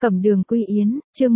Cẩm đường quy yến, chương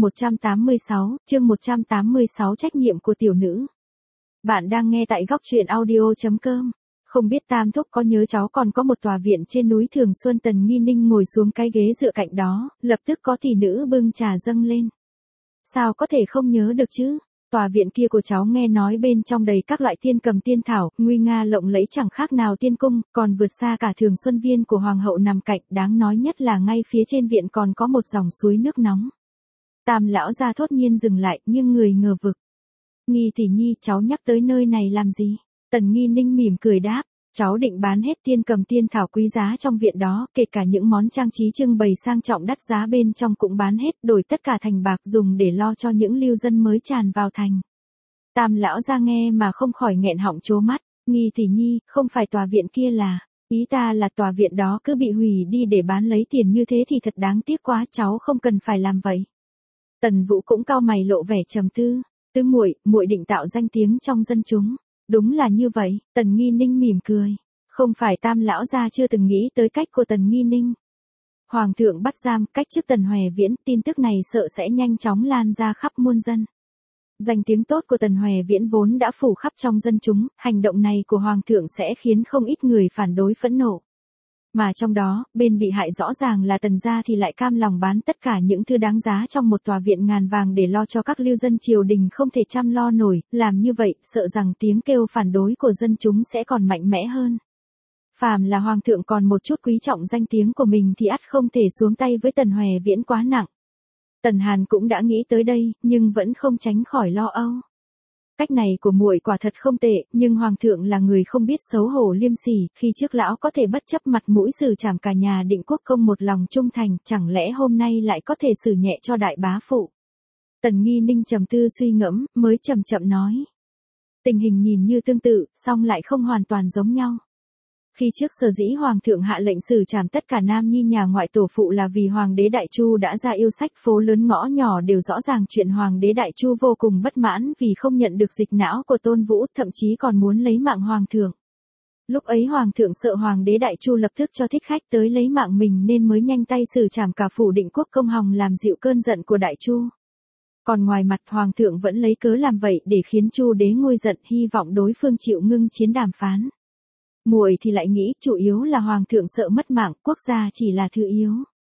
186 trách nhiệm của tiểu nữ. Bạn đang nghe tại góc truyện audio.com. Không biết Tam Thúc có nhớ cháu còn có một tòa viện trên núi Thường Xuân. Tần Nghi Ninh ngồi xuống cái ghế dựa cạnh đó, lập tức có tỷ nữ bưng trà dâng lên. Sao có thể không nhớ được chứ? Tòa viện kia của cháu nghe nói bên trong đầy các loại tiên cầm tiên thảo, nguy nga lộng lẫy chẳng khác nào tiên cung, còn vượt xa cả Thường Xuân Viên của Hoàng hậu nằm cạnh. Đáng nói nhất là ngay phía trên viện còn có một dòng suối nước nóng. Tam lão gia thốt nhiên dừng lại, nhưng người ngờ vực. Nghi tỷ nhi, cháu nhắc tới nơi này làm gì? Tần Nghi Ninh mỉm cười đáp. Cháu định bán hết tiên cầm tiên thảo quý giá trong viện đó, kể cả những món trang trí trưng bày sang trọng đắt giá bên trong cũng bán hết, đổi tất cả thành bạc dùng để lo cho những lưu dân mới tràn vào thành. Tam lão ra nghe mà không khỏi nghẹn họng trố mắt. Nghi tỷ nhi, không phải tòa viện kia là, ý ta là tòa viện đó cứ bị hủy đi để bán lấy tiền như thế thì thật đáng tiếc quá, cháu không cần phải làm vậy. Tần Vũ cũng cau mày lộ vẻ trầm tư. Tứ muội định tạo danh tiếng trong dân chúng. Đúng là như vậy, Tần Nghi Ninh mỉm cười. Không phải Tam lão gia chưa từng nghĩ tới cách của Tần Nghi Ninh. Hoàng thượng bắt giam, cách chức Tần Hoè Viễn, tin tức này sợ sẽ nhanh chóng lan ra khắp muôn dân. Danh tiếng tốt của Tần Hoè Viễn vốn đã phủ khắp trong dân chúng, hành động này của Hoàng thượng sẽ khiến không ít người phản đối phẫn nộ. Mà trong đó, bên bị hại rõ ràng là Tần gia thì lại cam lòng bán tất cả những thứ đáng giá trong một tòa viện ngàn vàng để lo cho các lưu dân triều đình không thể chăm lo nổi, làm như vậy, sợ rằng tiếng kêu phản đối của dân chúng sẽ còn mạnh mẽ hơn. Phàm là Hoàng thượng còn một chút quý trọng danh tiếng của mình thì ắt không thể xuống tay với Tần Hoè Viễn quá nặng. Tần Hàn cũng đã nghĩ tới đây, nhưng vẫn không tránh khỏi lo âu. Cách này của muội quả thật không tệ, nhưng Hoàng thượng là người không biết xấu hổ liêm sỉ, khi trước lão có thể bất chấp mặt mũi xử trảm cả nhà Định Quốc Công một lòng trung thành, chẳng lẽ hôm nay lại có thể xử nhẹ cho đại bá phụ. Tần Nghi Ninh trầm tư suy ngẫm, mới chậm chậm nói. Tình hình nhìn như tương tự, song lại không hoàn toàn giống nhau. Khi trước sở dĩ Hoàng thượng hạ lệnh xử trảm tất cả nam nhi nhà ngoại tổ phụ là vì Hoàng đế Đại Chu đã ra yêu sách, phố lớn ngõ nhỏ đều rõ ràng chuyện Hoàng đế Đại Chu vô cùng bất mãn vì không nhận được dịch não của Tôn Vũ, thậm chí còn muốn lấy mạng Hoàng thượng. Lúc ấy Hoàng thượng sợ Hoàng đế Đại Chu lập tức cho thích khách tới lấy mạng mình nên mới nhanh tay xử trảm cả phủ Định Quốc Công hòng làm dịu cơn giận của Đại Chu. Còn ngoài mặt Hoàng thượng vẫn lấy cớ làm vậy để khiến Chu đế nguôi giận, hy vọng đối phương chịu ngưng chiến đàm phán. Muội thì lại nghĩ chủ yếu là Hoàng thượng sợ mất mạng, quốc gia chỉ là thứ yếu.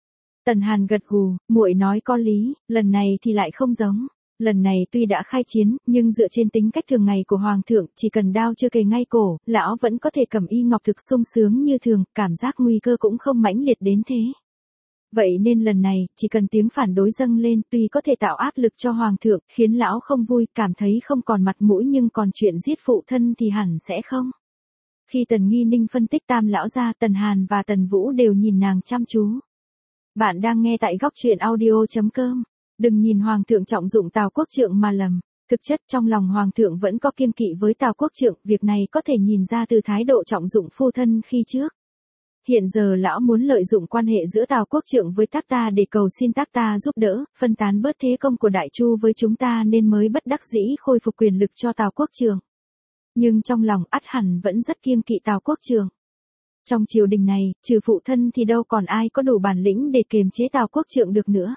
Tần Hàn gật gù, muội nói có lý, lần này thì lại không giống. Lần này tuy đã khai chiến, nhưng dựa trên tính cách thường ngày của Hoàng thượng, chỉ cần đao chưa kề ngay cổ, lão vẫn có thể cầm y ngọc thực sung sướng như thường, cảm giác nguy cơ cũng không mãnh liệt đến thế. Vậy nên lần này, chỉ cần tiếng phản đối dâng lên, tuy có thể tạo áp lực cho Hoàng thượng, khiến lão không vui, cảm thấy không còn mặt mũi nhưng còn chuyện giết phụ thân thì hẳn sẽ không. Khi Tần Nghi Ninh phân tích Tam lão gia, Tần Hàn và Tần Vũ đều nhìn nàng chăm chú. Bạn đang nghe tại góc truyện audio.com. Đừng nhìn Hoàng thượng trọng dụng Tào Quốc Trượng mà lầm. Thực chất trong lòng Hoàng thượng vẫn có kiêng kỵ với Tào Quốc Trượng, việc này có thể nhìn ra từ thái độ trọng dụng phu thân khi trước. Hiện giờ lão muốn lợi dụng quan hệ giữa Tào Quốc Trượng với Tác Ta để cầu xin Tác Ta giúp đỡ, phân tán bớt thế công của Đại Chu với chúng ta nên mới bất đắc dĩ khôi phục quyền lực cho Tào Quốc Trượng. Nhưng trong lòng ắt hẳn vẫn rất kiêng kỵ Tào Quốc Trượng. Trong triều đình này, trừ phụ thân thì đâu còn ai có đủ bản lĩnh để kiềm chế Tào Quốc Trượng được nữa.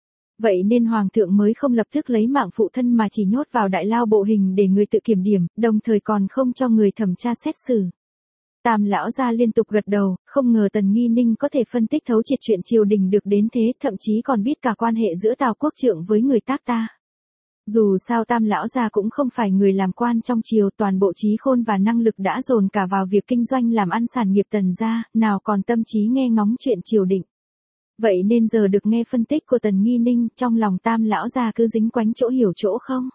Vậy nên Hoàng thượng mới không lập tức lấy mạng phụ thân mà chỉ nhốt vào đại lao bộ hình để người tự kiểm điểm, đồng thời còn không cho người thẩm tra xét xử. Tam lão gia liên tục gật đầu, không ngờ Tần Nghi Ninh có thể phân tích thấu triệt chuyện triều đình được đến thế, thậm chí còn biết cả quan hệ giữa Tào Quốc Trượng với người Tác Ta. Dù sao Tam lão gia cũng không phải người làm quan trong triều, toàn bộ trí khôn và năng lực đã dồn cả vào việc kinh doanh làm ăn sản nghiệp Tần gia, nào còn tâm trí nghe ngóng chuyện triều đình. Vậy nên giờ được nghe phân tích của Tần Nghi Ninh, trong lòng Tam lão gia cứ dính quánh chỗ hiểu chỗ không.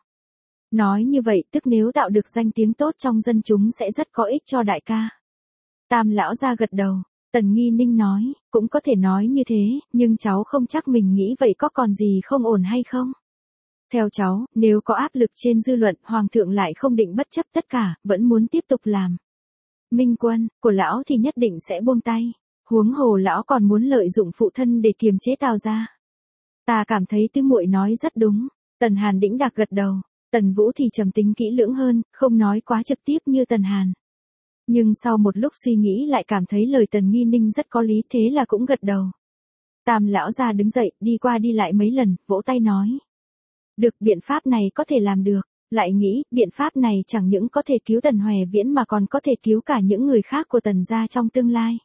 Nói như vậy tức nếu tạo được danh tiếng tốt trong dân chúng sẽ rất có ích cho đại ca. Tam lão gia gật đầu. Tần Nghi Ninh nói, cũng có thể nói như thế, nhưng cháu không chắc mình nghĩ vậy có còn gì không ổn hay không. Theo cháu, nếu có áp lực trên dư luận, Hoàng thượng lại không định bất chấp tất cả, vẫn muốn tiếp tục làm minh quân của lão thì nhất định sẽ buông tay. Huống hồ lão còn muốn lợi dụng phụ thân để kiềm chế Tào gia. Ta cảm thấy Tứ muội nói rất đúng. Tần Hàn đĩnh đạc gật đầu. Tần Vũ thì trầm tính kỹ lưỡng hơn, không nói quá trực tiếp như Tần Hàn. Nhưng sau một lúc suy nghĩ lại cảm thấy lời Tần Nghi Ninh rất có lý, thế là cũng gật đầu. Tam lão gia đứng dậy, đi qua đi lại mấy lần, vỗ tay nói. Được, biện pháp này có thể làm được. Lại nghĩ, biện pháp này chẳng những có thể cứu Tần Hoè Viễn mà còn có thể cứu cả những người khác của Tần gia trong tương lai.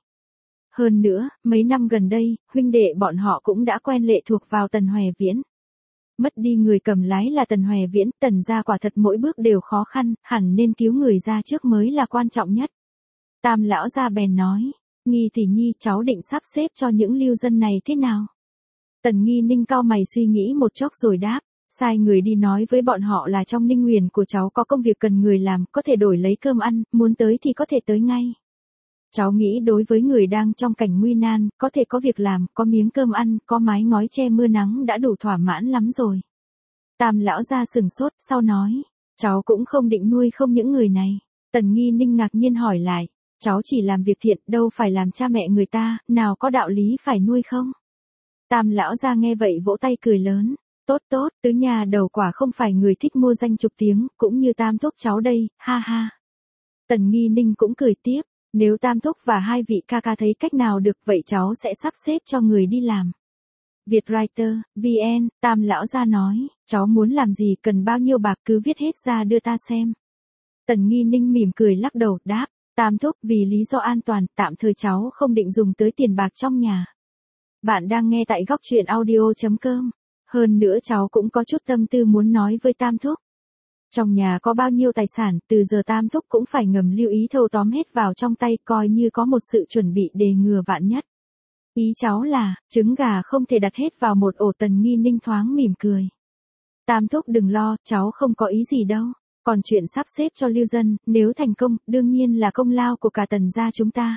Hơn nữa, mấy năm gần đây, huynh đệ bọn họ cũng đã quen lệ thuộc vào Tần Hoè Viễn. Mất đi người cầm lái là Tần Hoè Viễn, Tần gia quả thật mỗi bước đều khó khăn, hẳn nên cứu người ra trước mới là quan trọng nhất. Tam lão gia bèn nói, Nghi tỷ nhi, cháu định sắp xếp cho những lưu dân này thế nào? Tần Nghi Ninh cau mày suy nghĩ một chốc rồi đáp, sai người đi nói với bọn họ là trong Ninh Nguyền của cháu có công việc cần người làm, có thể đổi lấy cơm ăn, muốn tới thì có thể tới ngay. Cháu nghĩ đối với người đang trong cảnh nguy nan, có thể có việc làm, có miếng cơm ăn, có mái ngói che mưa nắng đã đủ thỏa mãn lắm rồi. Tam lão gia sừng sốt, sau nói, cháu cũng không định nuôi không những người này. Tần Nghi Ninh ngạc nhiên hỏi lại, cháu chỉ làm việc thiện, đâu phải làm cha mẹ người ta, nào có đạo lý phải nuôi không? Tam lão gia nghe vậy vỗ tay cười lớn, tốt tốt, tứ nhà đầu quả không phải người thích mua danh chục tiếng, cũng như Tam thúc cháu đây, ha ha. Tần Nghi Ninh cũng cười tiếp, nếu Tam thúc và hai vị ca ca thấy cách nào được vậy cháu sẽ sắp xếp cho người đi làm. Vietwriter, VN, Tam lão gia nói, cháu muốn làm gì, cần bao nhiêu bạc cứ viết hết ra đưa ta xem. Tần Nghi Ninh mỉm cười lắc đầu, đáp, Tam thúc, vì lý do an toàn, tạm thời cháu không định dùng tới tiền bạc trong nhà. Bạn đang nghe tại góc truyện audio.com. Hơn nữa cháu cũng có chút tâm tư muốn nói với Tam thúc. Trong nhà có bao nhiêu tài sản, từ giờ Tam thúc cũng phải ngầm lưu ý thâu tóm hết vào trong tay, coi như có một sự chuẩn bị đề ngừa vạn nhất. Ý cháu là, trứng gà không thể đặt hết vào một ổ. Tần Nghi Ninh thoáng mỉm cười. Tam thúc đừng lo, cháu không có ý gì đâu. Còn chuyện sắp xếp cho lưu dân, nếu thành công, đương nhiên là công lao của cả Tần gia chúng ta.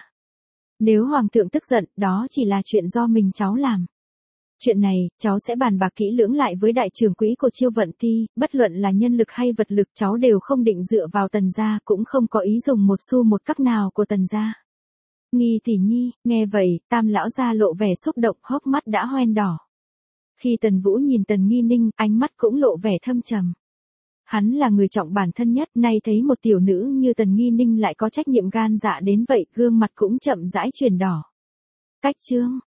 Nếu hoàng thượng tức giận, đó chỉ là chuyện do mình cháu làm. Chuyện này, cháu sẽ bàn bạc kỹ lưỡng lại với đại trưởng quỹ của Chiêu Vận Ti, bất luận là nhân lực hay vật lực cháu đều không định dựa vào Tần gia, cũng không có ý dùng một xu một cắc nào của Tần gia. Nghi tỷ nhi, nghe vậy, Tam lão gia lộ vẻ xúc động, hốc mắt đã hoen đỏ. Khi Tần Vũ nhìn Tần Nghi Ninh, ánh mắt cũng lộ vẻ thâm trầm. Hắn là người trọng bản thân nhất, nay thấy một tiểu nữ như Tần Nghi Ninh lại có trách nhiệm gan dạ đến vậy, gương mặt cũng chậm rãi chuyển đỏ. Cách chương